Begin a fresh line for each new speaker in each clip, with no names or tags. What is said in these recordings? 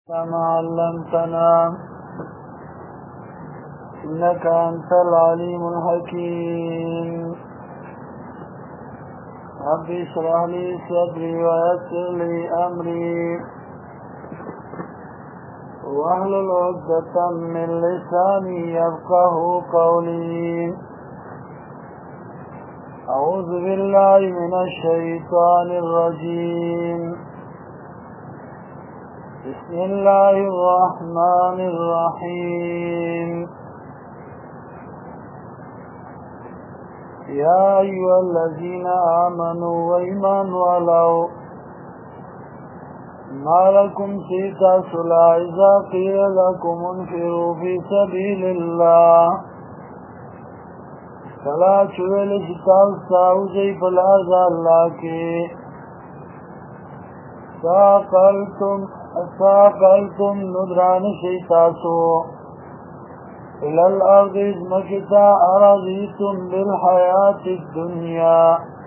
كما علمتنا إنك أنت العليم الحكيم. رب اشرح لي صدري ويسر لي أمري واحلل عقدة من لساني يفقه قولي. أعوذ بالله من الشيطان الرجيم. بسم الله الرحمن الرحيم. يا أيها الذين آمنوا وإيمان ولو ما لكم في تاسلا إذا قيل لكم انفروا في سبيل الله فلا چویل جتاو ساوزی فلاز اللہ کی ساقلتم ندران شیطاسو الى الارض ازمکتا ارضیتم بالحیات الدنیا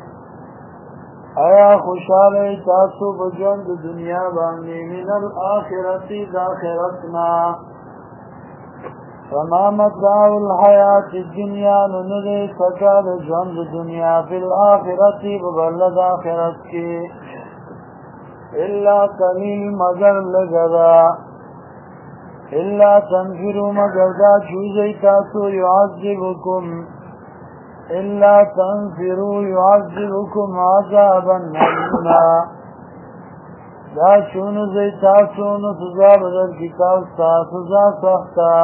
ایا خوشحال تاسو بجوند دنیا بانی من الاخرتی داخرتنا فما متاع الحیات الدنیا ننده فکاد جوند دنیا فی الاخرتی ببلد آخرت کی الا قلیل مگر لگدا الا تنفروا مگر دا چوزی تاسو يعذبكم الا تنفروا يعذبكم عذابا نلیما دا چونزی تاسو نسزا بدل کتاب سزا سختا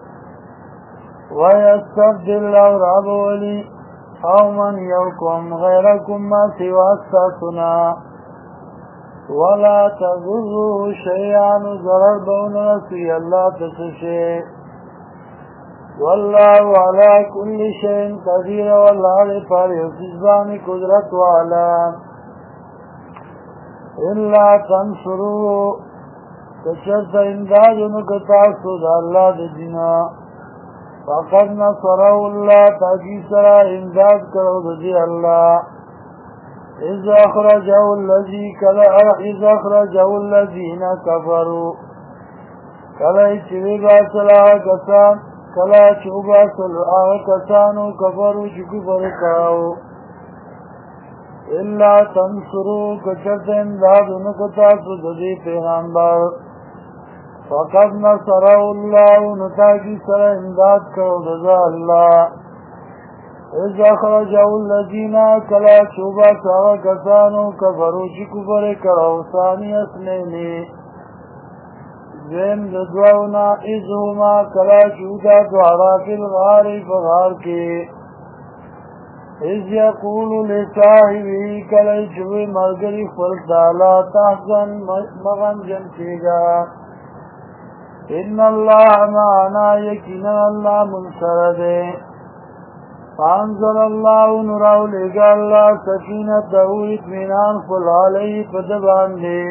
ويستبدل رب ولي قوما يوكم غيركم ما سوى استثنا ولا تضروا شيئا ضرر بون رسي الله تسشي والله على كل شيء قدير والله فريضان قدرت وعلا إلا تنصروا كشرط امداد نكتاسد الله دجنا فقد نصره الله تاکی سرا امداد کرو دجی اللہ اذ اخرجه الذین کفروا کلا چوی باسل آکسان کلا چو باسل آکسانو کفروا چکو فرکاو الا تنصروا کچرت امداد نکتاسد دجی پیغامبر فقد نصره الله نتاکی سر امداد کرو دزا اللہ اذ اخرجه الذین کلا چوبا ساوا کسانو کفرو چی کفر کرو ثانی اسنینی زین ددوونا اذ هما کلا چودا دوارا فی الغار فغار کی اذ یقول لصاحبی کلا چوی مرگری فلتا لا تحزن مغن جنچیگا ان اللہ معنا یقینا اللہ منصر دے فانزل اللہ نراو لگا اللہ سکینت دہو اطمینان فل علی پدبان دے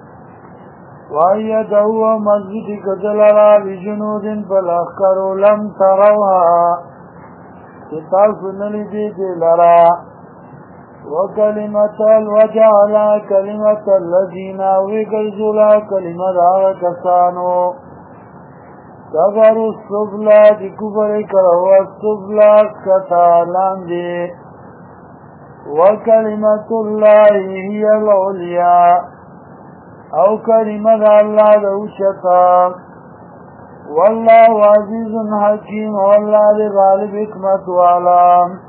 وائیدہو مسجد کدلرا بجنود فلاخکرو لم تروها کتاب سنلی دے لرا وکلمت الوجعل کلمت الذین وگرزولا کلمت آکسانو کفروا السفلا دی کفر کرو السفلا کتالان دی وکلمت اللہ ہی العلیاء او کلمت اللہ دوشتا واللہ عزیز حکیم واللہ دی غالب حکمت والا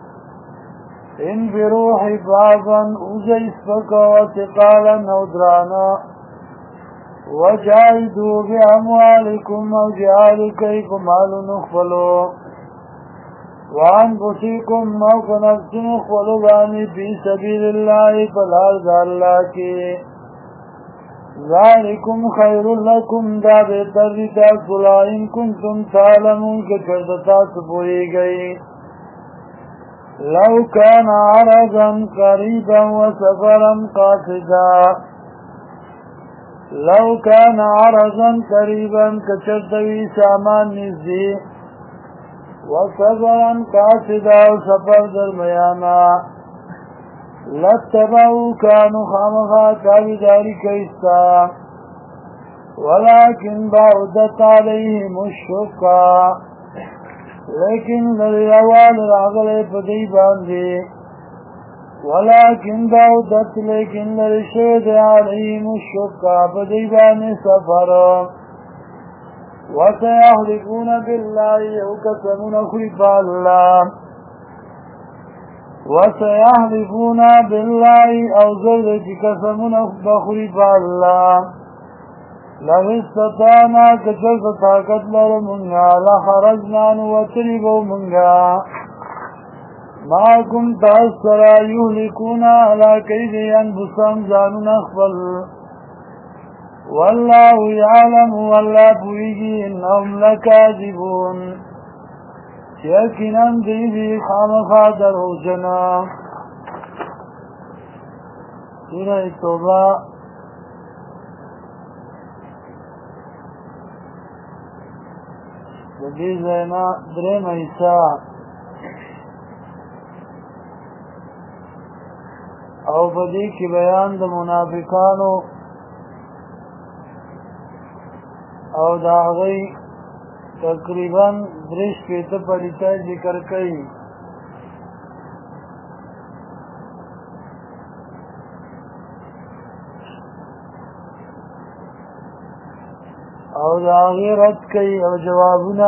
انفروا حفاظا اوزیس فکا وثقالا نودرانا وجاہدوا باموالکم او جہاد کیف مال نخفلو وانفسکم او کنفس نخفلو بانی فی سبیل اللہ فالارض اللہ کی ذالکم خیر لکم دا بہتر تاسلا ان کنتم تعلمون کہ کردتا سپوئی گئی لو کان عرضا قریبا وسفرا قاصدا لو کان عرضا قریبا کچردوی سامان نزدی وسفرا قاصدا سفر درمیانا لتبعو کانو خامخا تابداری کئیستا ولكن بعدت عليهم الشقة لیکن لریوال راغلے پدی باندے ولكن بعدت لیکن لرشد عليهم الشقة پدی باندے سفر وسيحلفون بالله وقسمون خلف الله وسيحلفون بالله او زرد قسمون بخلف الله لو استطعنا كجلت طاقت لرمنا لخرجنا نوتربو منها ما كنت أسرى يهلكون على كيد أنفسهم زانون أخفل والله يعلم والله بويجي إنهم لكاذبون يكنا ديدي خامخا دروجنا سورة التوبة دې زینا درې مېسا او په دې کې بیان د منافقانو او د هغوی تقریبا 3 پلیتای ذکر کوي او دا غیرت کوي او جوابونه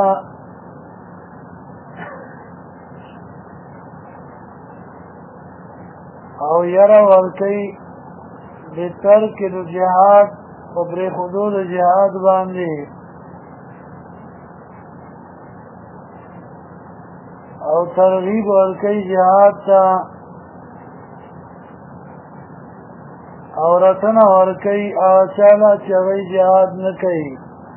او یره ورکوي بترک الجهاد و پرېښودو د جهاد باندې او ترغیب ورکوي جهاد ته او رټنه ورکوي هغه چاله چې هغوی جهاد نه کوي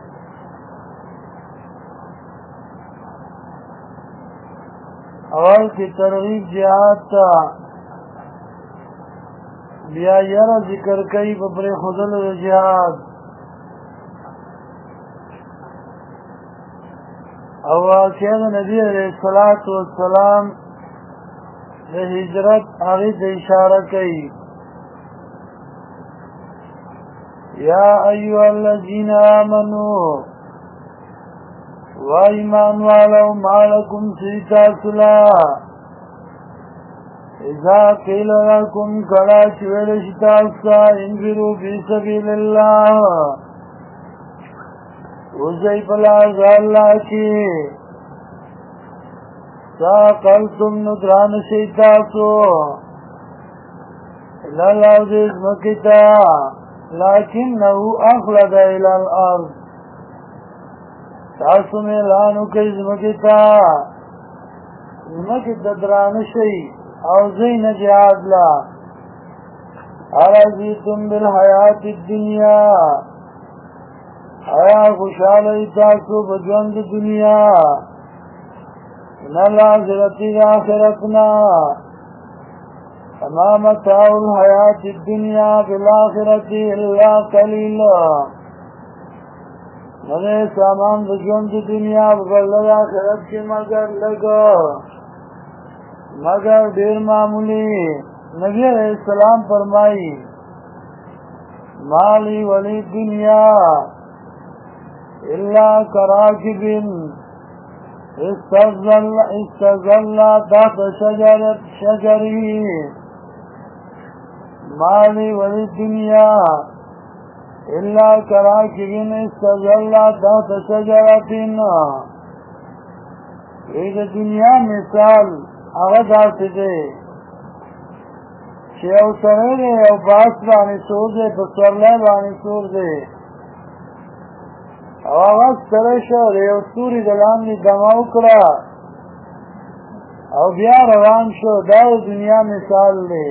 اول کی ترغیب جهاد تا بیا یرا ذکر کئی بپر خودل جهاد او واقعا نبی علیہ السلام د هجرت هغې ته اشاره کوي یا ایها الذین آمنوا و ایمان والو مالکم سیتا سلا اذا قیل لکم کلا چویل شتاستا انفروا فی سبیل اللہ وزی پلاز اللہ کی ساقلتم ندران شیطاسو لالعزیز مکتا لیکنہو اخلد الى الارض تاسو میلانو کئی زمکی تا زمکی ددران شئی او زین جهاد لا ارازیتم بالحیات الدنیا آیا خوشحالی تاسو بجوند دنیا من الآخرتی آخرتنا اما متاع الحیات الدنیا بالآخرتی اللہ قلیل نوے سامان بجوند دنیا ببلد آخرت کی مگر لگو مگر دیر معمولی نبی علیہ السلام فرمائی مالی ولی دنیا الا کراکب استظل تحت شجری مالی ولی دنیا الا کراکب استظل تحت شجرتن ایک دنیا مثال هغه داسې دی چې یو سړی دی یو باس باندې سور دی په سورلی باندې سور دی او هغه ستړی شو د یو ستوري د لاندې دمه وکړه او بیا روان شو دا د دنیا مثال دی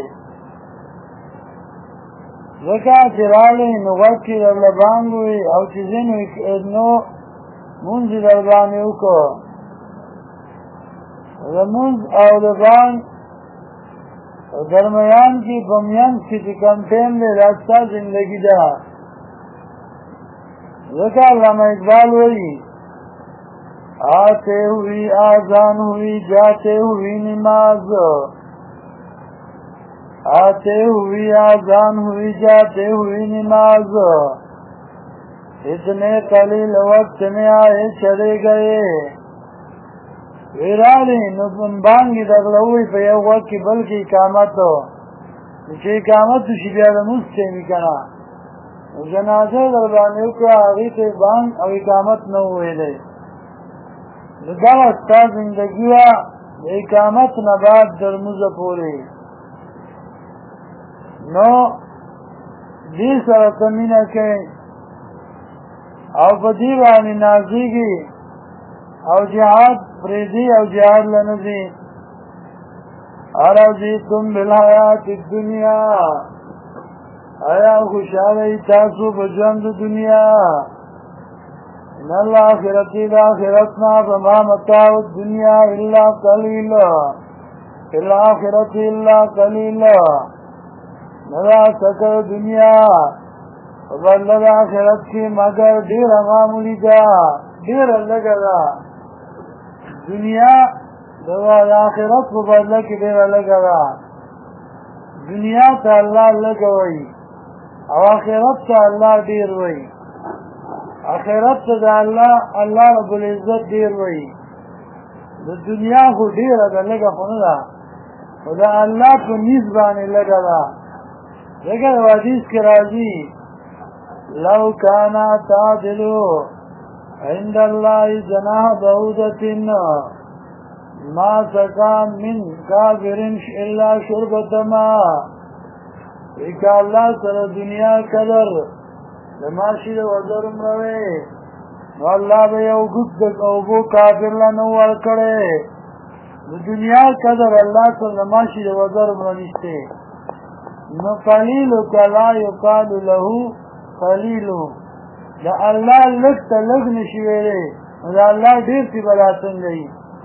ځکه چې راغلی نو غوږ کې درله بانګ وي او چې ځینو نو مونځ یې در باندې وکړو رموز او دبان درمیان کی پمیانس کی چکم ٹیم دے راستہ زندگی دا ذکر علامہ اقبال ہوئی آتے ہوئی آزان ہوئی جاتے ہوئی نماز آتے ہوئی آزان ہوئی جاتے ہوئی نماز اتنے قلیل وقت میں آئے چلے گئے ویرالی بانگی درلوی پہ یو وقت کی بلکی اقامتو چه اقامتو شی بیاد مستیمی کنا جنازه دربانیو که آغیت بانگ او اقامت نو ویلے دل استا زندگیوہ اقامت نباد درموز پوری نو دی سرطمینہ کے او بدیوانی نازیگی او جہاد فریدی او جہاد لنزی ارازیتم بالحیات الدنیا آیا خوشحالی تاسو بجوند دنیا ان الاخرتی الاخرتنا فما متاع الدنیا الا قلیل فی الاخرتی الا قلیل ندا سکر دنیا وبلد آخرت کی مگر دیر معمولی دا دیر لگا دا دنیا دوال آخرت وبلد کی دیر لگا دا دنیا تا اللہ لگا وی او آخرت تا اللہ دیر وی آخرت تا اللہ رب العزت دیر وی دا دنیا خو دیر دا لگا خوندا و دا اللہ کو نیزبانی لگا دا لگا دا حدیث کے راضی لو كان تعدل عند الله جناح بعوضة ما سقى من كافر إلا شربة ماء ایک اللہ سر دنیا قدر لماشی دو وزر مروے نو اللہ بے یو گد اوبو کافر لنوار کرے دنیا قدر اللہ سر لماشی دو وزر مرنشتے نو قلیلو کلا یقال لہو قلیلو دا اللہ لگ تا لگ نشویرے دا اللہ دیر سی بلاتن گئی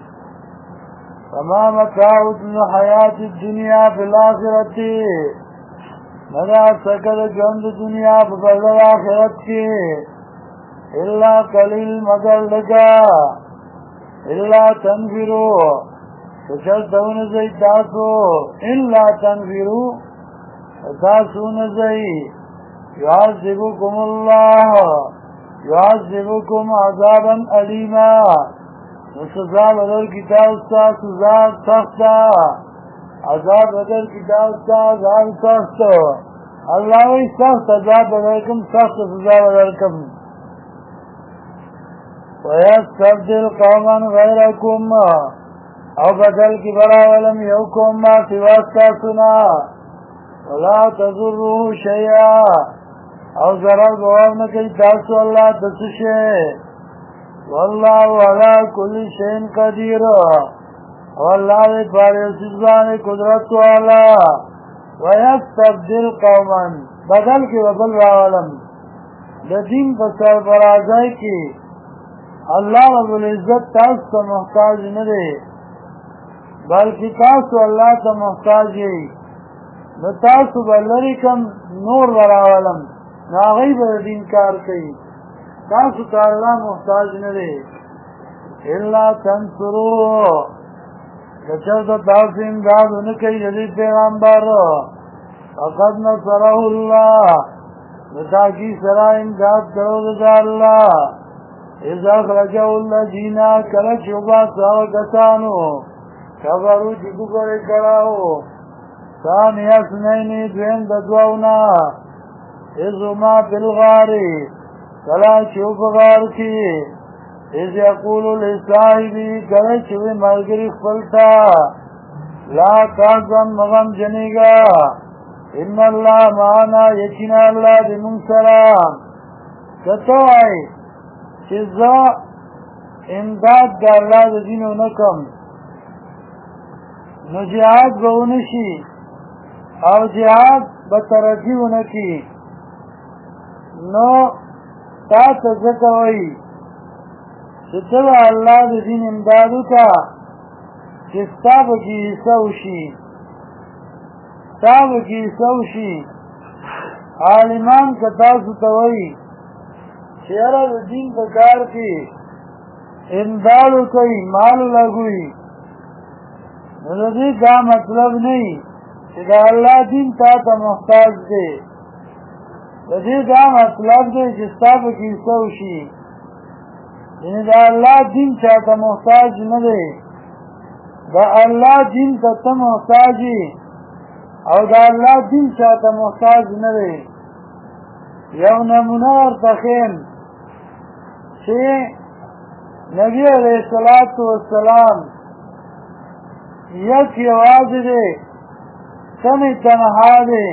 فما متاعد حیات الدنیا بالآخرتی ندا سکر جند دنیا ببلد آخرت کی اللہ قلیل مگر لگا اللہ تنفرو تشل دون زی تاسو اللہ تنفرو تاسو نزی يعذبكم الله يعذبكم عذابا أليما وسزا بدل کتاب ستا سزا سخت عذاب بدل کتاب ستا عذاب سخت اللہ وی سخت عذاب بدلکم سخت سزا بدلکم ويستبدل قوما غيركم او بدل کی برا ولم یوکم ما سواستا سنا ولا تضروه شیئا او ضرر بواب نکی تاسو اللہ دسشے واللہ علا کل شین قدیر واللہ دے پارے سزبان قدرت والا ویستبدل قوما بدل کی وبل راولم دین بسر برازائی کی اللہ رب العزت تاس تا محتاج ندے بلکہ تاسو اللہ تا محتاج ہے نتاسو بلری کم نور براولم ناغی بر دین کار کئی تاسو تا اللہ محتاج ندے اللہ تنصرو کچر تا تاسو امداد انکی جدید پیغامبر فقد نصرہ اللہ نتاکی سرا امداد کرو دا اللہ اذا خرجو اللہ جینا کلچ وبا ساو کسانو کبرو جدو کرے کراو ثانی اسنینی دوین ددوونا اذو ما بالغاری کلا چوب غار کی اذ یقولو لصاحبی کلا چوی مرگری خفلتا لا تحزن مغم جنیگا ان اللہ معانا یقین اللہ بمن سلام کتو آئی چیزا امداد دا اللہ دینو نکم نو جہاد بونشی او جہاد بترجیو نکی نو تا تذکوئی چطبع اللہ دین امدادو کا چستاب کی سوشی عالمان کتاسو توئی چیرہ دین بکار کی امدادو کئی مالو لگوئی نزدی کا مطلب نہیں کہ اللہ دین تا تا محتاج دے د دې دا مطلب دی چې ستا پکې څه وشي، یعنې د الله دین چاته محتاج نه دی، د الله دین ته ته محتاج یې او د الله دین چاته محتاج نه دی. یو نمونه ورته ښیم چې نبی علیه الصلاة والسلام یک یوازې دی، تنی تنها دی،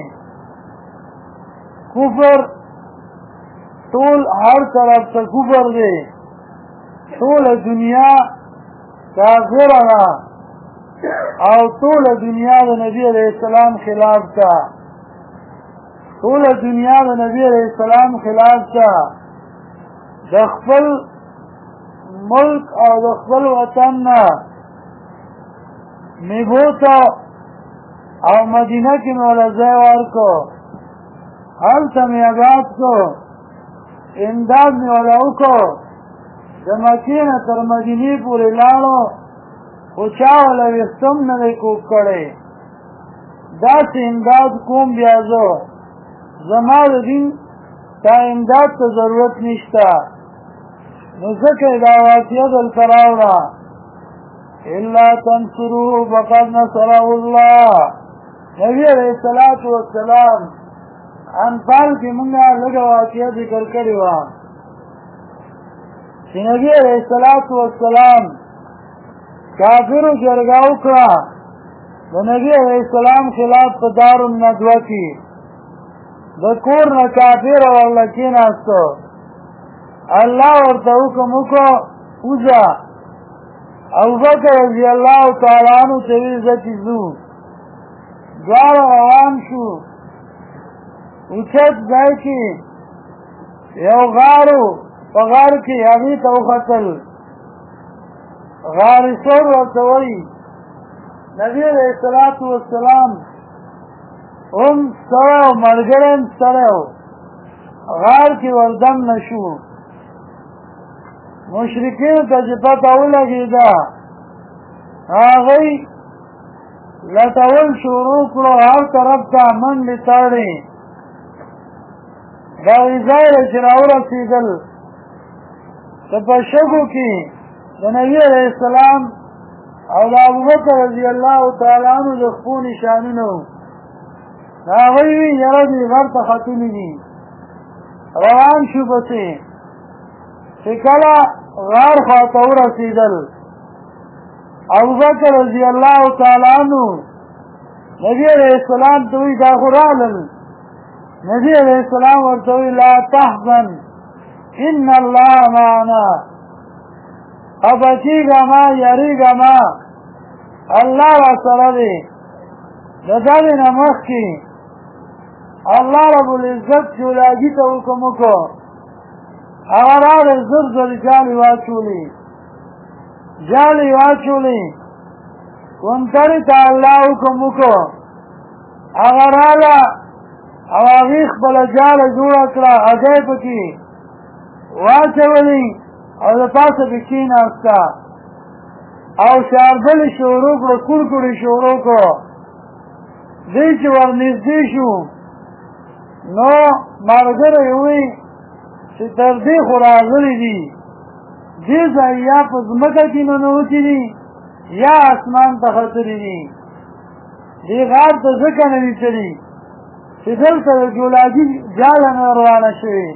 کفر ټول هر طرف ته کفر دی، ټوله دنیا کافره ده او ټوله دنیا د نبی علیه السلام خلاف ده، ټوله دنیا د نبی علیه السلام خلاف ده. د خپل ملک او د خپل وطن نه میبوته او مدینه کې مې وله ځای ورکړو، هلته مې آباد کړو، امداد مې وله وکړو، د مکې نه تر مدینې پورې لاړو، خو چا وله ویښته هم نه دی کوږ کړی. داسې امداد کوم بیا زه، زما د دین تا امداد ته ضرورت نشته. نو ځکه یې دا واقعه دلته راوړه، الا تنصروه فقد نصره الله. نبی علیه الصلاة والسلام انفال کې مونږه لږه واقعه ذکر کړې وه چې نبی علیه الصلاة والسلام کافرو جرګه وکړه د نبی علیه السلام خلاف په دارالندوه کې، د کور نه کافر ورله کېناستو، الله ورته حکم وکړو وځه. ابوبکر رضی الله تعالی عنہ ته ویل زه چې ځو، دواړه روان شو، اوچت ځای کې یو غارو، په غار کې هغې ته وختل، غار سور ورته وایي. نبی علیه الصلاة والسلام هم ستړی و، ملګری هم ستړی و، غار کې وردم نه شو. مشرکینو ته چې پته ولګېده، هغوی لټول شروع کړو، هر طرف ته منډې تړې. دغې ځای ته چې راورسېدل، که په شګو کې د نبي علیه السلام او د ابوبکر رضی الله تعالی عنه د خپو نشانونه وو. هغوی وی یاره دې غر ته ختلي دي، روان شو پسې. چې کله غار خواته ورسېدل، ابوبکر رضی الله تعالی عنه نبی علیه السلام ته وی دا خو رالل. نبی علیه السلام ورته وی لا تحزن ان الله معنا، خفه کېږه ما، یریږه ما، الله راسره دی. د دغې نه مخکې الله رب العزت جولاګي ته حکم وکړو، هغه راغی زر زر جالې واچولې، جالې واچولې، کونترې ته الله حکم وکړو، هغه راغله او هغې خپله جاله جوړه کړه، هګۍ پکې واچولې او د پاسه پې کېناسته او شاردلې شروع کړو، کورکړې شروع کړو. دی چې ورنږدې شو نو ملګری یې ووایي چې تر دې خو راغلي دي، دې ځای یا په ځمکه کې ننوتي دي یا اسمان ته ختلي دي، دې غار ته ځکه نه دي تللي چې دلته د جولاګي جاله نه روانه شوې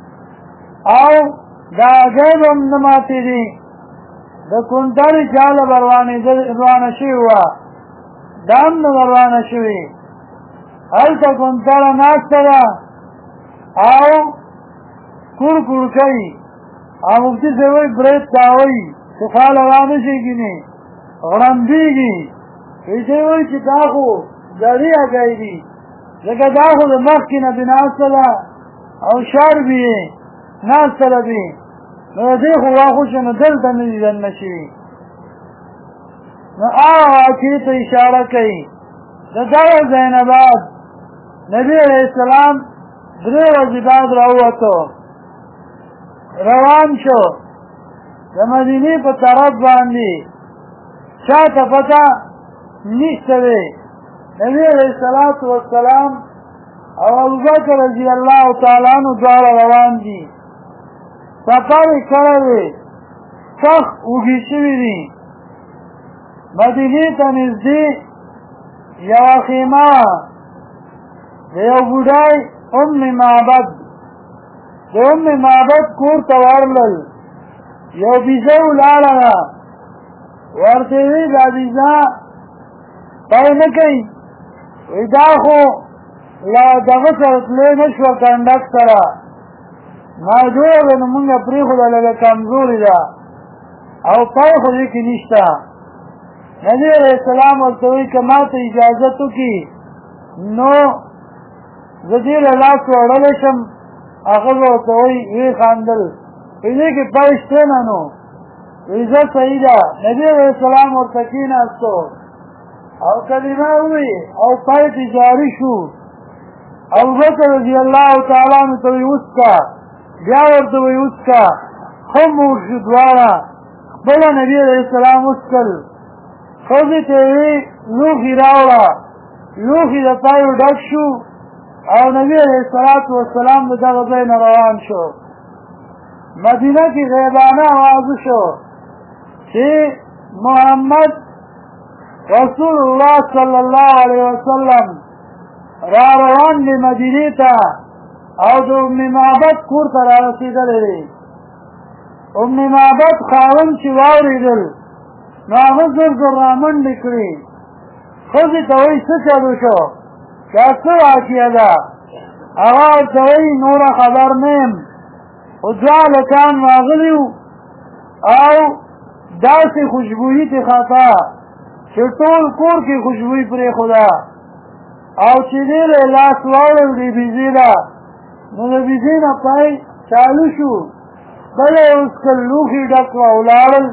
او دا هګۍ به هم نه ماتېدې، د کونترې جاله به روانه شوې وه، دا هم نه روانه شوې. هلته کونتره ناسته ده او کور کوي، او مفتي صاحب وایي برید تاوایي چې خواله رانه شي ګینې غړمبېږي. ویسې وایي چې دا خو زړې هګۍ دي، ځکه دا خو د مخکې نه بې ناسته ده او شربې یې ناسته ده بې، نو د دې خو واښو چې نو دلته نه دي دننه شوي. نو هغه واقعې ته اشاره کوي. د دغه ځای نه بعد نبي علیه السلام 3 ورځې بعد راووتو، روان شو د مدینې په طرف باندې، چاته پته نشته دی. نبي علیه السلام او ابوبکر رضی الله تعالی عنہ دواړه روان دي سفر یې کړی دی سخت اوږې شوي دي مدینې ته نږدې یوه خیمه د یو بوډای ام معبد د ام معبد کور ته ورغلل یو بیزه ولاړه ده ورته وی دا بیزه پای نه کوي وی دا خو لا دغه سره تللی نه شوه کنډک سره ناجوړه ده نو مونږ پرېښوده لږه کمزورې ده او پای خو دې کې نشته نبي علیه السلام ورته وایي که ما ته اجازت وکړي نو زه دې له لاس وړلی شم هغه به ورته وایي ویې خندل وایي دې کې پای شته نه نو وایي زه صحیح ده نبي علیه السلام ورته کېناستو او کلمه ووایي او پای ترې جاري شو ابوبکر رضی الله تعالی عنہ ته وایي وڅکه بیا ورته وایي وڅکه ښه مور شو دواړه خپله نبي علیه السلام وڅکل ښځې ته یې وی لوښي راوړه لوښي د پایو ډک شو او نبي علیه الصلاة والسلام د دغه ځای نه روان شو مدینه کې غیبانه آوازه شو چې محمد رسول الله صلی الله علیه وسلم را روان دی مدینې ته او د ام معبد کور ته را رسېدلی دی ام معبد خاوند چې واورېدل نو هغه زر زر رامنډې کړې ښځې ته وایي څه چلو شو دا څه واقعه ده هغه ورته وایي نوره خبر نه یم خو دوه هلکان راغلي وو او داسې خوشبويي ترې خطا چې ټول کور کې خوشبويي پرېښوده او چې دې له لاس واړل دې بیزې ده نو د بیزې نه پای چالو شو بله یې وڅکل لوښي ډک کړه ولاړل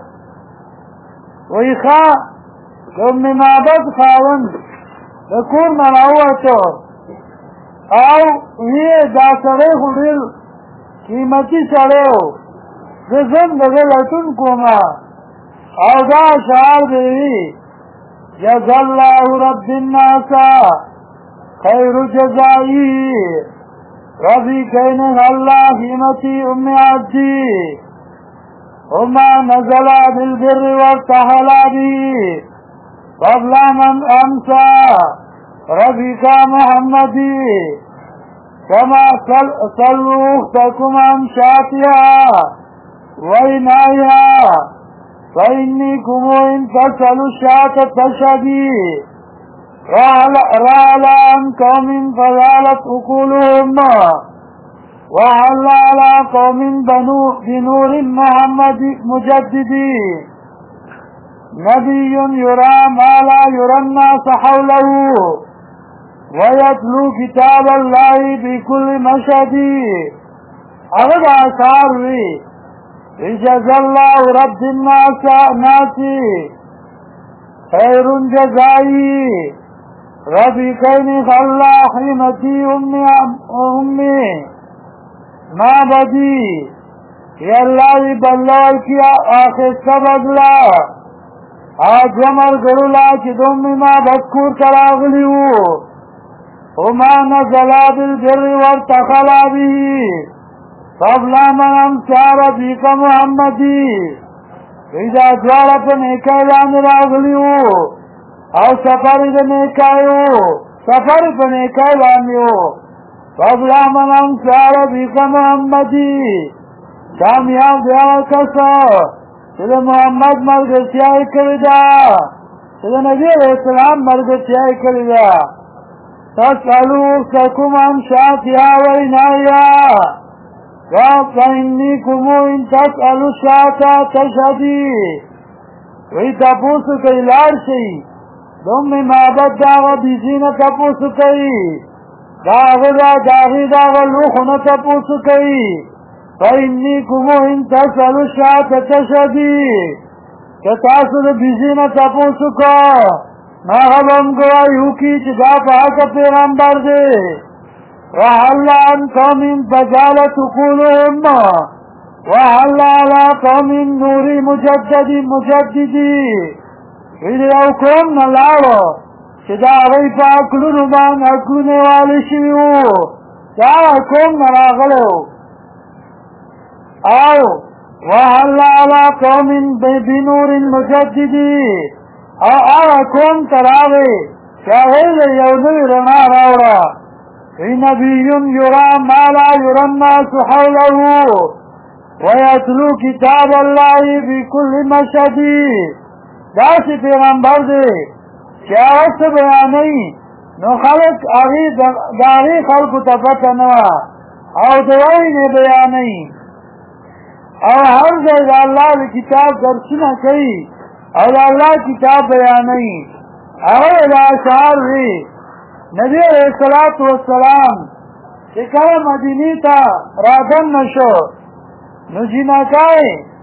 وی خواه د ام معبد خاوند د کور نه راووتو او وی دا سړی خو ډېر قیمتي سړی و زه ځم د ده لټون کومه او دا اشعار به وي جزا الله رب الناس خیر جزایی ربی کینه الله قیمتی ام عبدی وما نزل بالبر وارتحل به قبل من أمسى ربك محمدي كما صلوا أختكم عن شاتها وإناها فإنكم إن تسألوا الشاة تشهدي رأى عن قوم فزالت عقولهم وحل على قوم بنور محمد مجددي نبي يرى ما لا يرى الناس حوله ويتلو كتاب الله بكل مشهد أغد آثار وي جزا الله رب الناس خير جزائي ربي كيني خلا حمتي أمي ما بدی یا اللہ دی بلال کیا آخر سب اگلا آج ومر گرولا چی دومی ما بدکور تراغلیو وما نزلا بالبر وارتخلا بی فابلا من امسار بیک محمدی ایجا دوارا پا نیکای لان راغلیو او سفری دا نیکایو سفری پا نیکای لانیو فابلا من انصار بیک محمدی کامیاب دیا کسا چې د محمد ملګرتیاوې کړې ده چې د نبي علیه السلام ملګرتیاوې کړې ده تسألو اختکم عن شاتها وعنایا فإنکم ان تسألو الشاة تشهدي وی تپوسو کوي لاړ شئ د ام معبد د هغه بیزي نه تپوسو کوي داغی لوخو نه تپوسو کوي فإنکم ان تسألو الشاة تشهدي که تاسو د بیزي نه تپوسو کو هغه به هم ګواهي وکړي چې دا په حقه پیغمبر دی وحل عن قوم فزالت عقولهم وحل على قوم نور مجددي ویل یو قوم نه لاړو چې دا هغوی په عقلونو باندې عقلونه والی شوي وو دا قوم نه راغلی وو او وهل على قوم بنور مجدد او هغه قوم ته راغی چې هغوی له یو نوي رڼا راوړه نبي يرى ما لا يرى الناس حوله ويتلو كتاب الله في كل مشهد داسې پیغمبر دی چې هغه څه بیانوي نو خلک د هغې خلکو ته پته نه وه او د وینې بیانوي او هر ځای د الله د کتاب درسونه کوي او د الله کتاب بیانوي هغه د اشعار وي نبی علیہ الصلوۃ والسلام چې کله مدینې ته رادننه شو نو جنکای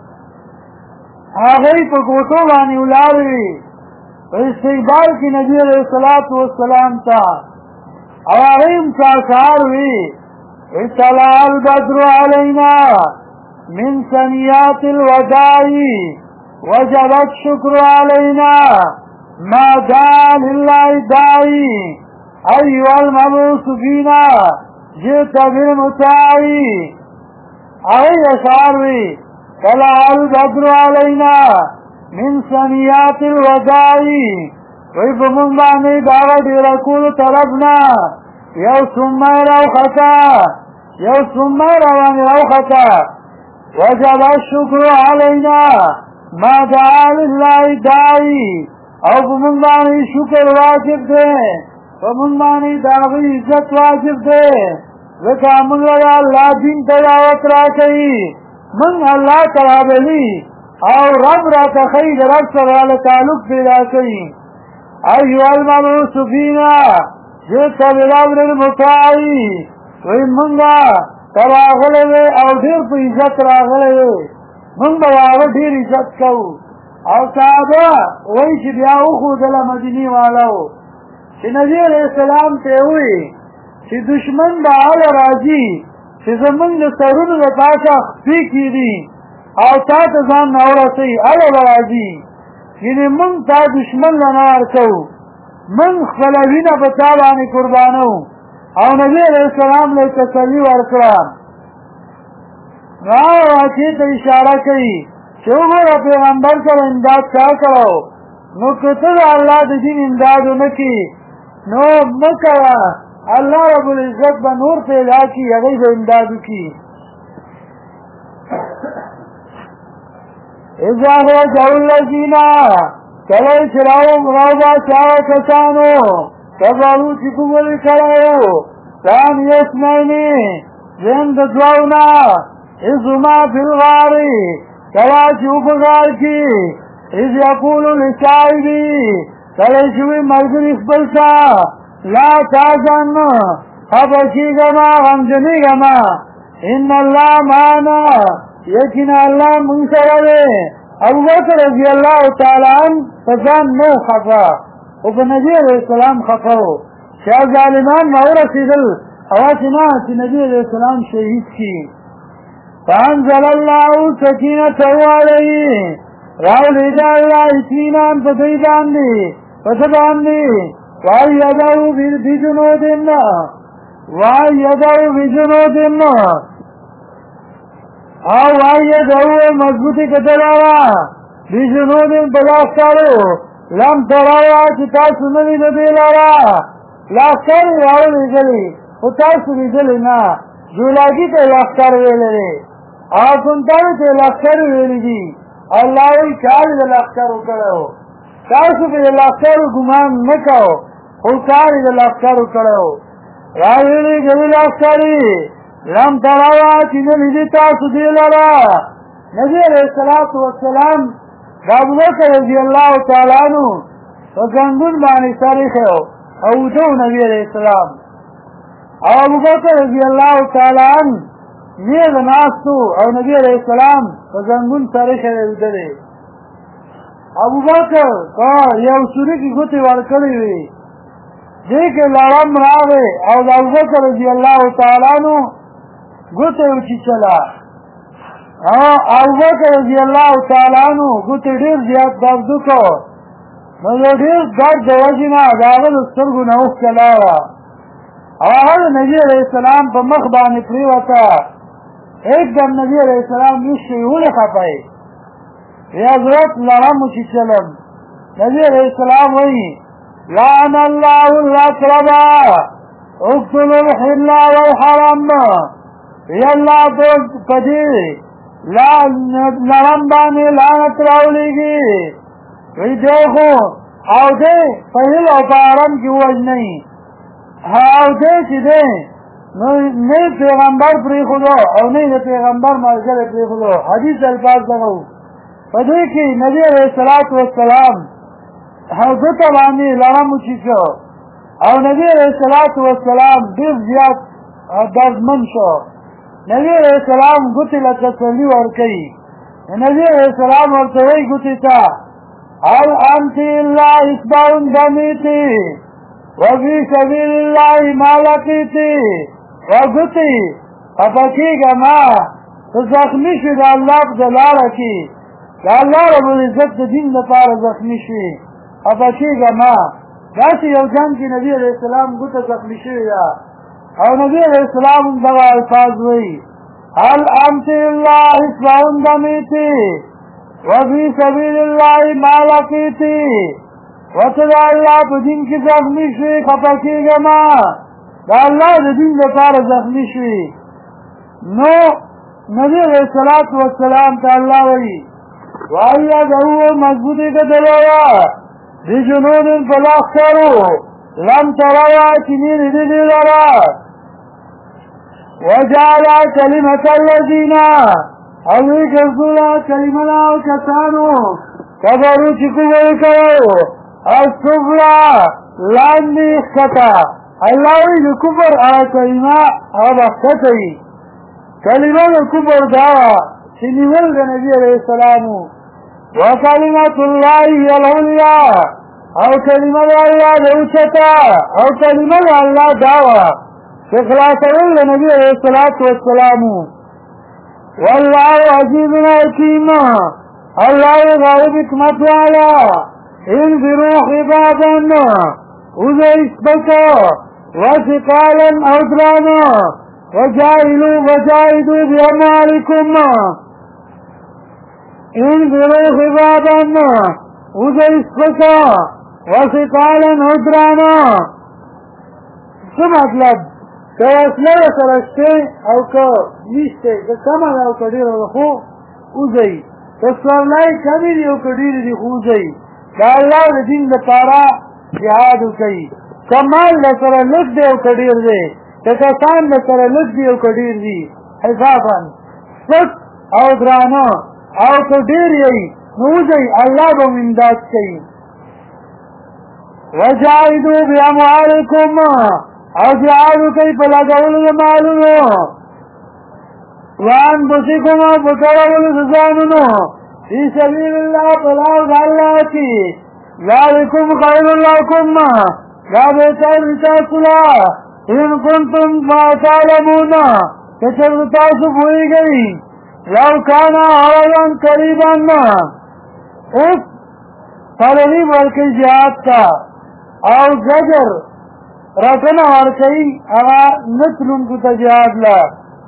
هغوی په ګوتو باندې ولاړ وي په استقبال کې نبی علیہ الصلوۃ والسلام ته او هغوی هم اشعار وي اطلع البدر علینا من ثنیات الوداع وجب الشکر علینا ما دعا لله داعی أيها المبعوث فينا جئت بالمتاع أي شعروي طلع البدر علينا من ثنيات الوداع ويفمن باني دعوة ركول طلبنا يوسم روختا يوسم روختا وجب الشكر علينا ما دعا لله داعي او فمن باني شكر واجب ده فمن مانی داغی عزت واجب دے وکا من لگا اللہ دین تلاوت را کئی من اللہ ترابلی او رب را تخید رب سر والا تعلق پیدا کئی ایو المبعوث فینا جیت بالامر المطاعی وی منگا تراغلے وی او دیر پا عزت راغلے وی من بواغ دیر عزت کو او صحابہ وی چی بیاو خودل مدینی والاو چې نبی علیہ السلام ته وی چې دشمن به هله راځي چې زمونږ د سرونو د پاسه خپې کېدي او تا ته ځان نه ورسوي هله به راځي یعنې موږ تا دشمن له نه ورکوو موږ خپله وینه په تا باندې قربانو او نبی علیہ السلام له تسلي ورکړه هغه واقعې ته اشاره کوي چې وګوره پیغمبر سره امداد چا کړو نو که ته د الله د دین امداد ونه کړي نو مکوه الله رب العزت به نور پیدا کی هغوی به امداد وکړي اذا رجعوا الذین کله چې راوباسي هغه کسانو کفرو چې کفر کړی وو ثاني اثنین دویم د دوو نه اذ هما فی الغار کله چې په غار کې اذ یقول لصاحبه کله چې وي ملګري خپل ته لا تحزن خفه کېږمه غمجنېږمه ان الله معنا یقینا الله موږ سره دی ابوبکر رضی الله تعالی عنه په ځان نه خفه خو په نبي علیه السلام خفه و چې ظالمان نه ورسېدل هغسې نه چې نبي علیه السلام شهید کړي فانزل الله سکینته علیه راولېږه الله اطمینان په دوی باندې په څه باندې وایدو بجنودن او وایدو مضبوطی کتلارا بجنودن بلاستارو لم تراوا چې تاسو نه لیدلې لارا لاستار راولېږلي خو تاسو لیدلې نه جولاګي ته لاستار ویلې او کونتاوي ته لاستار ویلې دي الله وی کار د لاستار وکړو تاسو په لاستار ګمان نه کاو خو کار د لاستار وکړو راولېږلي لاستاري لم تراوا چې نه لیدې تاسو دې لارا نبی علیہ الصلوۃ والسلام ابوبکر رضی الله تعالی عنہ په ګنګون باندې تاریخ او دو نبی علیہ السلام او ابوبکر رضی الله تعالی عنہ نیغ ناستو او نبی علیہ السلام په ګنګون تاریخ ودرې ابوبکر یو سوري کې ګوتې ورکړې وي دې کې لړم راغی او ابوبکر رضی الله تعالی عنہ ګوتې وچیچله ابوبکر رضی الله تعالی عنہ ګوتې ډېر زیات درد وکړ نو د ډېر درد د وجې نه د هغه د سترګو نه اوښکه لاړه او هغه د نبي علیه السلام په مخ باندې پرېوته एकदम نبی علیہ السلام نشوی ولې خفه یې یا حضرت لړم وچیچلم نبی علیہ السلام وایي لعن الله الاقرب اقتل الحل والحرم یا الله په دې لړم باندې لعنت راولېږي وی دی خو او دی په هیل او په حرم کې ووژنئ او دی چې دی نه پیغمبر پرېښودو او نه د پیغمبر ملګری پرېښودو حدیث الفاظ دغه وو په دې کې نبي علیه الصلاة والسلام ده ته باندې لړم وچیچه او نبي علیه الصلاة والسلام ډېر زیات دردمن شو نبي علیه السلام ګوتې له تسلي ورکوي نبي علیه السلام ورته وایي ګوتې ته هل انت الا اصبع دمیتي وفي سبيل الله ما لقيتي وګوتې خفه کېږه ما ته زخمي شوې د الله په لاره کې د الله رب العزت د دین لپاره زخمي شوې خفه کېږه ما داسې یو جنګ کې نبي علیه السلام ګوته زخمي شوې ده او نبي علیه السلام دغه الفاظ وایي هل انت الا اصبع دمیتي وفي سبيل الله ما لقيتي وته د الله په دین کې زخمي شوې خفه کېږه ما د الله د دین لپاره زخمي شوې نو نبی علیه الصلاة والسلام ته الله وایي وایدهو مضبوطې کړلوه بجنود په لښکرو لم تروه چې نه لیدلې لره وجعل کلمة الذین او وی ګرځوله کلمه د هغو کسانو کفرو چې کفر یې کړی السفلا لاندې ښکته الله وی د کفر هغه کلمه هغه به ښکته وي کلمه د کفر دا وه چې نیول د نبي علیه السلام وکلمة الله هي العلیا او کلمه د الله د اوچته او کلمه د الله دا وه چې خلاصول د نبي علیه الصلاة والسلام والله عزیز حکیم الله غالب حکمت والا انفروا خفافا وزيسبكا وثقالا أودرانا وجاهدوا بأموالكم انفروا خفافا وزيسبكا وثقالا أودرانا څه مطلب که وسله سره شته او که نشته که کمه ده او که ډېره ده خو وځئ که سورلی کمې دي او که ډېرې دي خو وځئ د الله د دین لپاره جهاد وکړئ که مال درسره لږ دی او که ډېر دی که کسان درسره لږ دي او که ډېر دي حسابا سپک او درانه او که ډېر یئ نو وځئ الله به مو امداد کوي وجاهدوا باموالکم او جهاد وکړئ په لګولو د مالونو وانفسکم او په کولو د ځانونو فی سبیل الله په لار د الله کې ذلکم خیر لکم دا بهتر دی تاسو له ان کنتم تعلمون که چېرته تاسو پوهېږئ لو کان عرضا قریبا اوس ترغیب ورکوي جهاد ته او زجر رټنه ورکوي هغه نه تلونکو ته جهاد له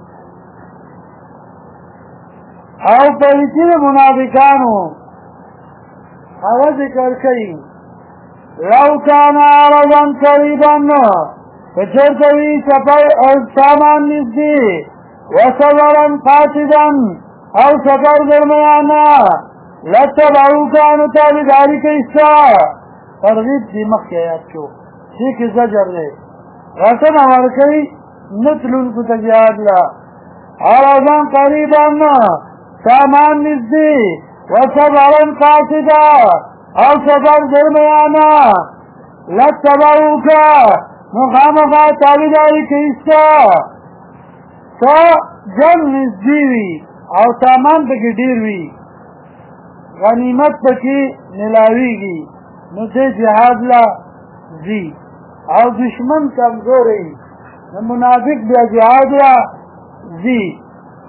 او پلیتی د منافقانو هغه ذکر کوي لو کان عرضا قریبا که چېرته وي سامان نږدې وسفرا قاصدا او سفر درمیانه لتبعوکه نو تابعداري کوي ستا ترغیب دې مخکې آیات شو دې کې زجر دی رټنه ورکوي نه تلونکو ته جهاد له عرضا قریبا سامان نږدې وسفرا قاصدا او سفر درمیانه لتبعوکه نو خامخا تابعداري کوي ستا که جنګ نږدې وي او سامان پکې ډېر وي غنیمت پکې ملاویږي نو دې جهاد له ځي او دشمن کمزوری نو منافق بیا جهاد له ځي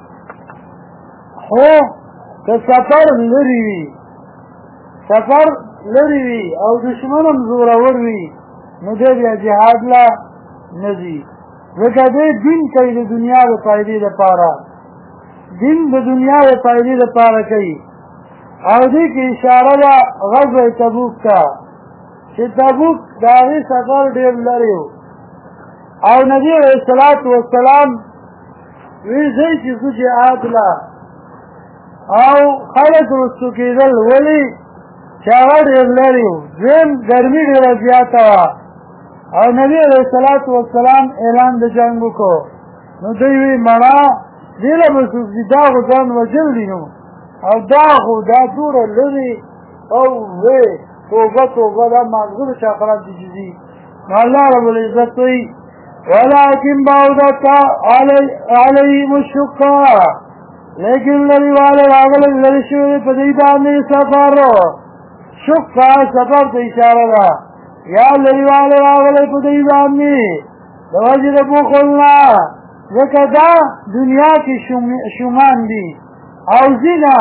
خو که سفر لرې وي سفر لرې وي او دشمن هم زورور وي نو دی بیا جهاد له نه ځي ځکه دی دین کوي د دنیا د فایدې دپاره دین د دنیا د فایدې دپاره کوي او دې کې اشاره ده غزوه تبوک ته چې تبوک د هغې سفر ډېر لرې و او نبي علیه الصلاة والسلام وی ځئ چې زه جهاد له او خلک رستو کېدل ولې چې هغه ډېر لرې و دویم ګرمي ډېره زیاته وه او نبي علیه الصلاة والسلام اعلان د جنګ وکړو نو دوی وی مړه دې له به څوک دي دا خو ځان وژل دي نو او دا خو دا دوره لرې او وی توبه توبه دا ماغزه د چا خراب دي چې ځي نو الله رب العزت وی ولكن بعدت عليهم الشقة لیکن لری والے راغل لری شوی په دې باندې سفر شقة سفر ته اشاره ده یا لری والے راغل په دې باندې د وجه د بوخلنا ځکه دا دنیا کې شومان دي او زینا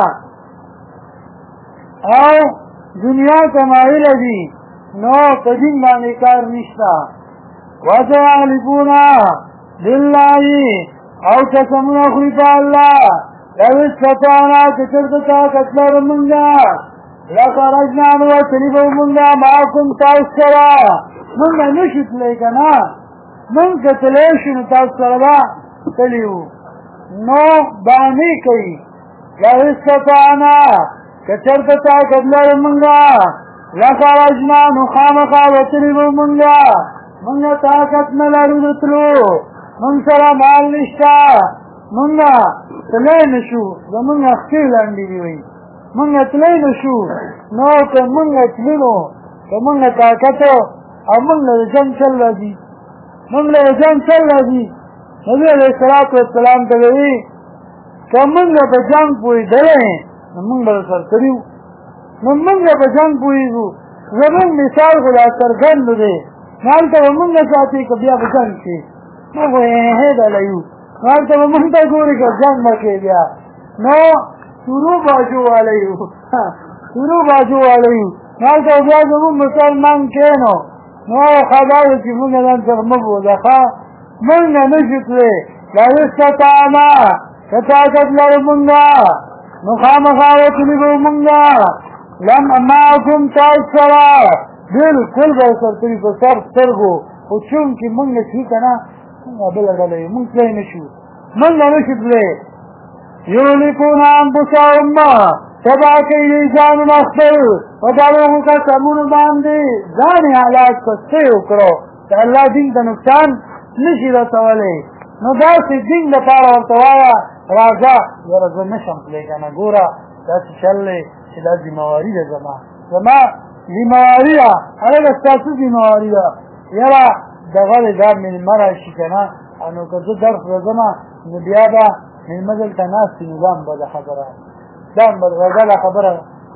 او دنیا کمایل دي نو په دین باندې کار نشته وَسَيَحْلِفُونَ بِاللَّهِ او قسمونه خوري په الله لو استطعنا که چېرته طاقت لرو مونږه لخرجنا نوتلي به مونږه معکم تاسو سره مونږ نشو تللی که نه مونږ که تللی شو نو تاسو سره به تلي وو نو بانې کوي لو استطعنا که چېرته طاقت لرو مونږه لخرجنا نو خامخا وتلي به مونږه منگا طاقت نلارو دتلو منگ سرا مال نشتا منگا تلی نشو دا منگا اختی لانڈی دیوئی منگا تلی نشو نو که منگا تلینو که منگا طاقتو او منگا جنگ چل رازی منگا جنگ چل رازی نبی علیہ السلام تلوی که منگا پا جنگ پوئی دلیں منگا سر کریو منگا پا جنگ پوئیگو زمین مثال خدا سرگند دے مالته به مونږ ساتي که بیا به جنګ شي موږ هېده یو مالته به مونږ ته ګوري که جنګ به کوي بیا نو شروع باجو والی یو شروع باجو والی یو مالته به بیا زمونږ مسلمان کېنو نو خبر چې مونږ ځان سره مه بوځه ښه مونږ نه شو تللی لو استطعنا که طاقت لرو مونږه نو خامخا وتلي به مونږه لم معکم تاسو سره بالکل به سرتری په سر سترګو خو چونکې مونږ چې که نه مونږ بله ډله یو مونږ تلی نه شو مونږ نه شو تلی یهلکون انفسهم تباه کوي دوی ځانونه خپل په دغو قسمونو باندې ځان یې هلاک کړ څه یې وکړو د الله دین ته نقصان نه شي رسولی نو داسې دین دپاره ورته وایه راځه یاره زه نه شم تلی که نه ګوره داسې چل دی چې دا ذمهواري ده زما ذمهواري ده هغه ستاسو ذمهواري ده یاره دغه دی دا مېلمه راشي که نه نو که زه درس ورځمه نو بیا به مېلمه دلته ناست وي نو دا هم بده خبره دا هم بده دا دا خبره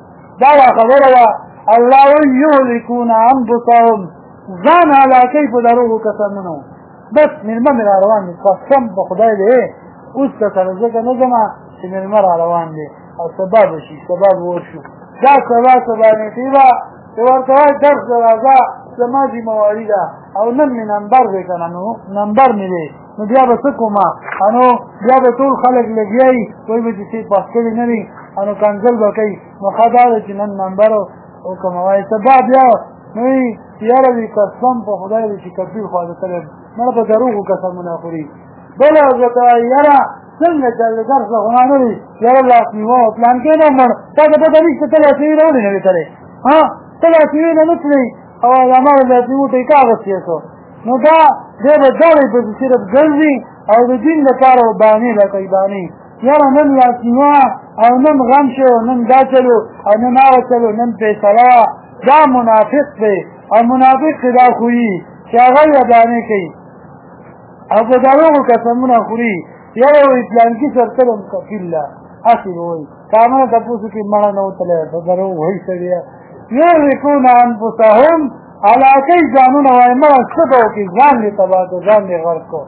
ده الله وایي یهلکون انفسهم ځان هلاکوي په دروغو قسمونو بس مېلمه مې را روان دي قسم په خدای دی اوس که سره ځکه نه ځمه چې مېلمه را روان دی او سبا به شي سبا به وشو دا سبا نیټې به چې ورته وایي درس د راځه زما ذمهواري ده او نن مې نمبر دی که نه نو نمبر مې دی نو بیا به څه کومه نو بیا به ټول خلک لګیا وي وایي به چې څه پاس کړي نه وي نو کنځل به کوي نو ښه دا ده چې نن نمبر وکړم وایي سبا بیا نو وایي یاره وي قسم په خدای دی چې کبیر خواده تلی مړه په دروغو قسمونه خوري بله ورته وایي یاره څنګه چل دی درس خو ما نه وي یاره لاس نیوه او پلان کې نه مړ تا ته پته نشته ته لاسنیوي نه ولې نه وې تلی ته لاسنیوي نه نه تللی او هماغه لاسنیوي ته یې کاغذ شو نو دا دی به دغې پسې صرف ګرځي او د دین لپاره بانې لکوي بانې یاره نن لاسنیوه او نن غم شو نن دا چلو او نن هغه چلو نن فیصله دا منافق دی او منافق کې دا خویي چې هغه یې بانې کوي او په دروغو قسمونه خوري یاره وایي پلانکي سر تلم کفیل ده هسې به وایي کامله تپوس کې مړه نه وتلی په دروغ وایي سړیه یهلکون انفسهم هلاکوي ځانونه وایي مړه څه به وکړي ځان دې تباه کړو ځان دې غرق کړو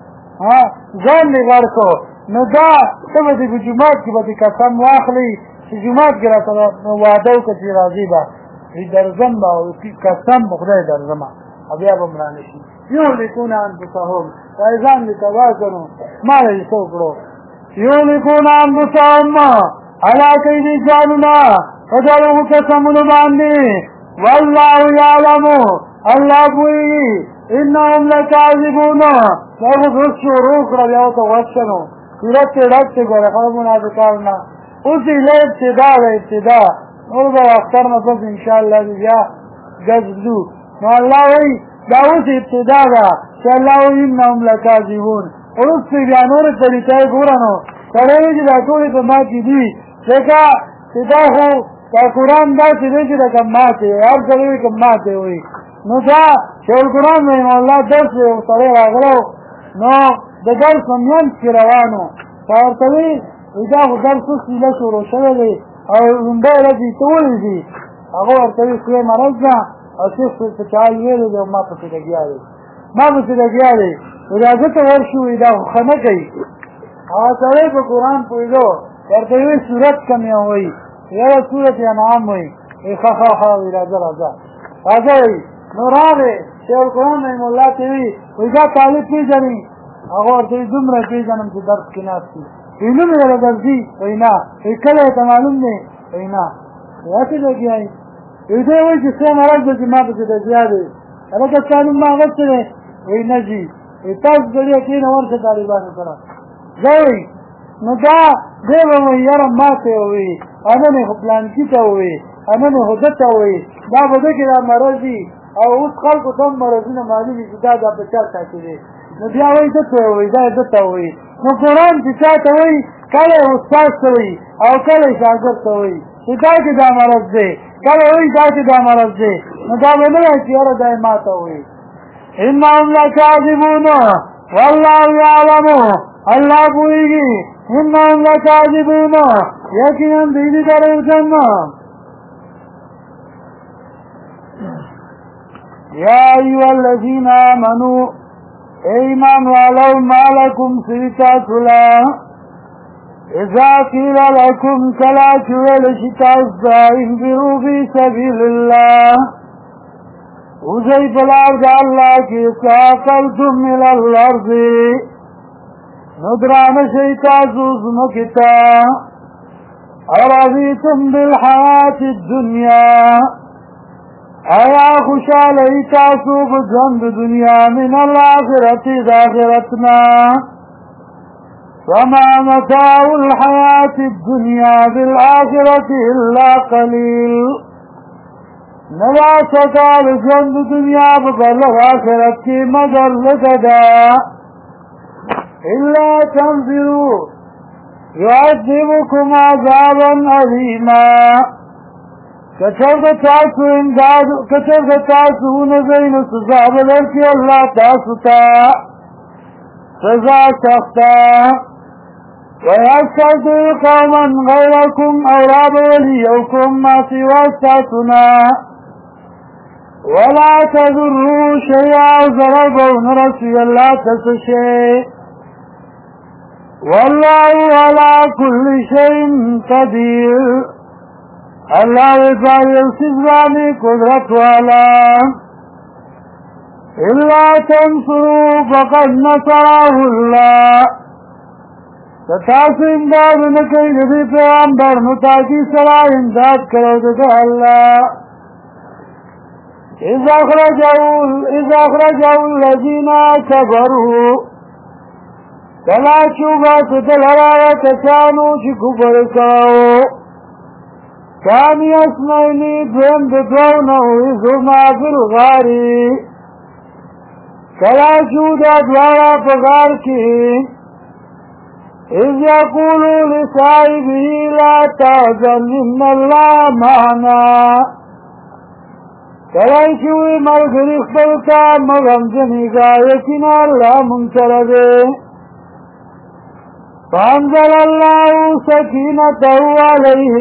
ځان دې غرق کړو نو دا ته به دې په جومات کې به دې قسم واخلي چې جومات کې راته واده وکړه چې راځي به درځم به قسم به خدای درځمه او بیا به مړه نشي یهلکون انفسهم ځان دې تباه کړو ما دې څه وکړو یهلکون انفسهم هلاکوي دې ځانونه په دغو قسمونو باندې والله یعلم الله پوهېږي انهم لکاذبون دغه اوس شروع کړل یو ته وشنو صورت یې ډک دی ګوره خو منافقانو نه اوس یې له ابتدا ده ابتدا نور به اختر نه پس انشاءالله بیا ګرځو نو الله وایي دا اوس ابتدا ده چې الله وایي انهم لکاذبون وروسته بیا نورې طریقې ګوره نو سړی وایي چې دا ټولې په ما کې دي ځکه چې دا خو دا قرآن داسې دی چې لکه ماتې هر سړی وایي که ماتې وایي نو دا شیخ القرآن رحمه الله درس یو سړی راغلی نو د درس په منځ کې روان و تا ورته وایي دا خو درس اوس هیله شروع شوی دی او لومړۍ ورځ یې ته ولیدې هغه ورته وایي ښې مرض ده او شیخ صاحب په چا ویلې دی او ما پسې لګیا دی ما پسې لګیا دی وایي راځه ته ورشو وایي دا خو ښه نه کوي هغه سړی په قرآن پوهېدو ورته یې وایي صورت کم یې وایي یاره صورت انعام وایي وایي ښه ښه ښه وایي راځه راځه راځه وایي نو راغې شیخ القرآن رحم الله ته وایي وایي دا طالب پېژنې هغه ورته وایي دومره پېژنم چې درس کې ناست وي وایي نوم یې له درځي وایي نه وایي کله یې ته معلوم دی وایي نه داسې لګیا یې وایي دی وایي چې څه مرض دی چې ما پسې لګیا دی هلکه ستا نوم ما هغه څه دی وایي نه جي وایي تاسو سړیه کښېنه ورشه طالبانو سره زه وایي نو دا دی به وایي یاره ما ته یې وایي نن یې خو پلانکي ته وایي نن یې خو ده ته وایي دا به ده کې دا مرض دي او اوس خلکو ته هم مرضونه معلوم وي چې دا په چا ساتي دی نو بیا وایي ده ته وایي دا یې ده ته وایي نو قرآن چې چا ته وایي کله یې استاد ته وایي او کله یې شاګرد ته وایي چې دا کې دا مرض دی کله وایي دا کې دا مرض دی نو دا به نه وایي چې یاره دا یې ما ته وایي انهم لکاذبون والله یعلم الله پوهېږي انهم لکاذبون یقینا دوی دي دروغجن یا ایها الذین آمنوا ایمان والو ما لکم سویتا سلا اذا قیل لکم کلا چویل شتاستا انفروا فی سبیل اللہ اوزی پلار دا اللہ کی ساقلتم الى الارض ندران شیطاسو زمکتا ارضیتم بالحیات الدنیا آیا خوشحالی تاسو بجند دنیا من الآخرت داخرتنا وما متاع الحیات الدنیا بالآخرت الا قلیل نوا سکا بجند دنیا ببلغ آخرت کی مگر لگدا الا تنظروا يعذبكم عذابا عظیما کچر د تاسو امداد کچر د تاسو نزین سزا بدل کی اللہ تاسو تا سزا سختا ویستبدل قوما غیرکم اوراب ولیوکم ما سوا ساتنا ولا تذروا شیئا ضربون رسی اللہ تسشی والله على كل شيء قدير اللہ وفاق السزوانی قدرت والا الا تنصروا فقد نصره اللہ ستاسو امداد نکی نبی پیغمبر نتاکی سرا امداد کرو دکا اللہ اذا اخرجوا الذین کفروا کلا چوبا ستلرایا کسانو چی کفر کرو ثانی اسمینی دویم ددونو ازما فی الغاری کلا چودا دوارا پغار کی اذ یقولو لصاحبه لا تحزن ان اللہ معنا کلا چوی ملگری خبرتا مغمزنی گا یکینا اللہ منترده فانزل اللہ سکینته علیه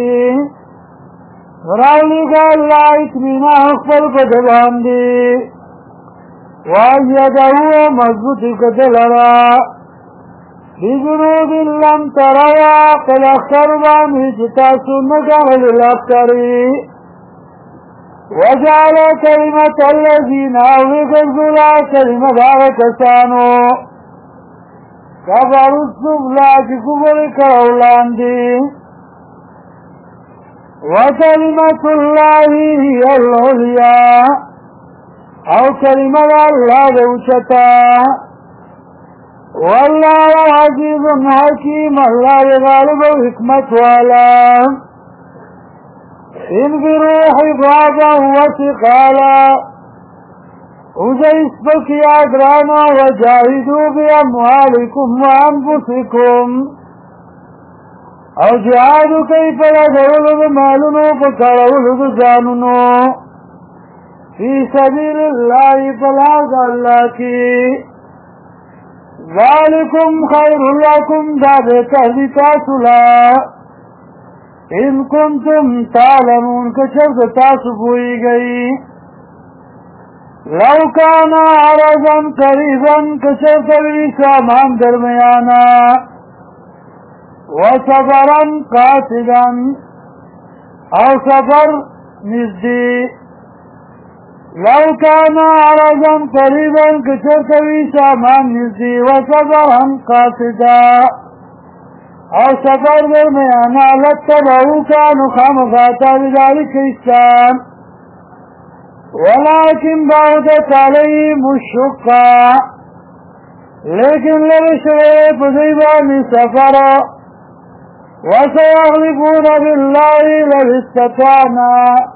راولی کا اللہ اتمینا اخبر قدبان دی وآیدہو مضبوط قدلرا بجنوب لم تروا قل اختر بانی جتا سنگا غلی الاختری وجعل كلمة الذين وغرزلا كلمة داركسانو كفروا السفلى كفر كرولان دي وكلمة الله هي العليا او كلمة الله دوشتا والله عزيز حكيم الله غالب وحكمت والا انفروا حفاظا وثقالا وزيس بكيا درانا وجاهدوا بأموالكم وأنفسكم او جهادوا كيف يدعوا بمالنو فكروا بجاننو في سبيل الله فالعز الله کی ذالکم خیر لکم داد تحلیتا سلا ان کنتم تعلمون کچرد تاسبوئی گئی لو کانا عرضا قریبا کچرد وی سامان درمیانا وسفرا قاصدا او سفر نزدی لو كان عرضا قريبا كشركوي سامان نزدي وسفرا قاصدا او سفر درمیانا لتبعوك نخامفاتا بذلك اسلام ولكن بعدت عليهم الشقة لیکن لرشوه بذيبان سفر وسيغلبون بالله لبستطعنا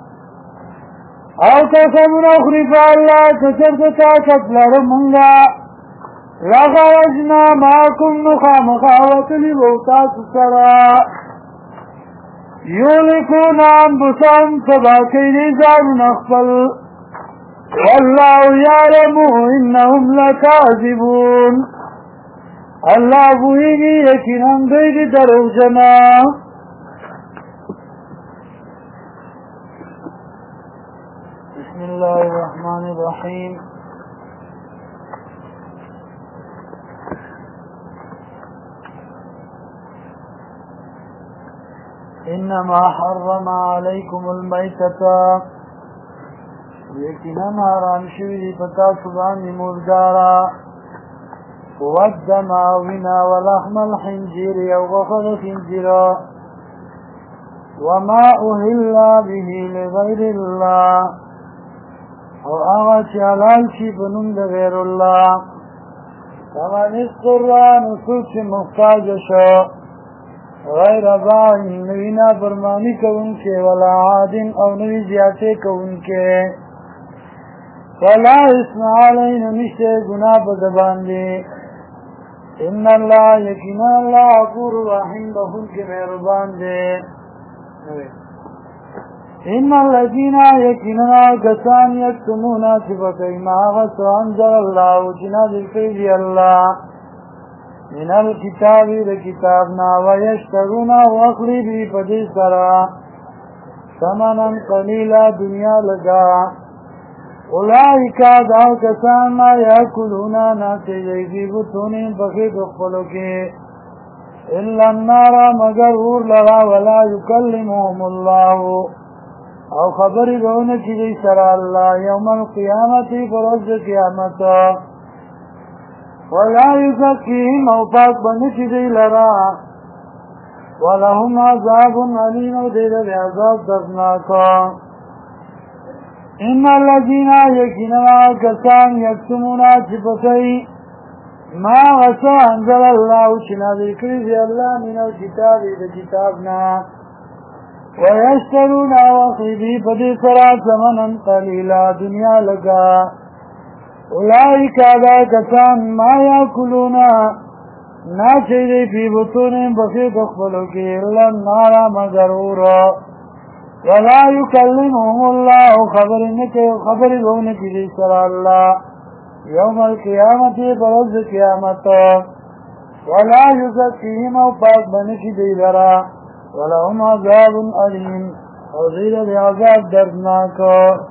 او قسم نخرف الله كشرط طاقت لرمونگا لخرجنا معكم نخامخاوة لبوتات سرا يولكون انفسهم سباكين زار نخفل والله يعلم انهم لكاذبون الله بوئيگي يكينن ديد دروجنا بسم الله الرحمن الرحيم إنما حرم عليكم الميتة يكينا حرام شوي پتا سبحان مردارا والدم ونا ولحم الحنجير وغفر خنجير وما أهل به لغير الله او آغا چه حلال چی بنم ده غیر اللہ فمن اضطران سوچ محتاج شو غیر باعن نوینا فرمانی کون کے ولا عادن او نوی زیادے کون کے فلا اسم علین نشتے گناہ بدبان دے ان اللہ یقینا اللہ غفور رحیم بخون کے مہربان دے ان الذين يكنون كسان يكتمون صفة ما غسر انزل الله جنازل فيدي الله من الكتاب لكتابنا ويشترون واخلي بي فدي سرا ثمنا قليلا دنيا لگا اولئك دعو كسان ما يأكلون ناسي في بطونهم فخيط اخفلوكي إلا النار مگر اور لغا ولا يكلمهم الله او خبری بہونے کی دی سر اللہ یوم القیامتی فروز قیامت ولا یزکیہم او پاک بنی کی دی لرا ولهم عذاب علیم و دید بعذاب دردناک ان الذین یقینا کسان یکتمونا چپتی ما غسا انزل اللہ چنازل کریزی اللہ من الكتاب دا کتابنا ويشترون وخذي فدي سرا ثمنا قليلا دنيا لگا اولئك ادا کسان ما يأكلون ناچيدي في بطونهم بخيط اخفلوكي إلا النار مغرورا ولا يكلمهم الله خبر بونك دي سرا الله يوم القيامة برز قيامت ولا يزكيهم او پاک بنك دي لرا ولهم عذاب عليم وزيد بعذاب دردناك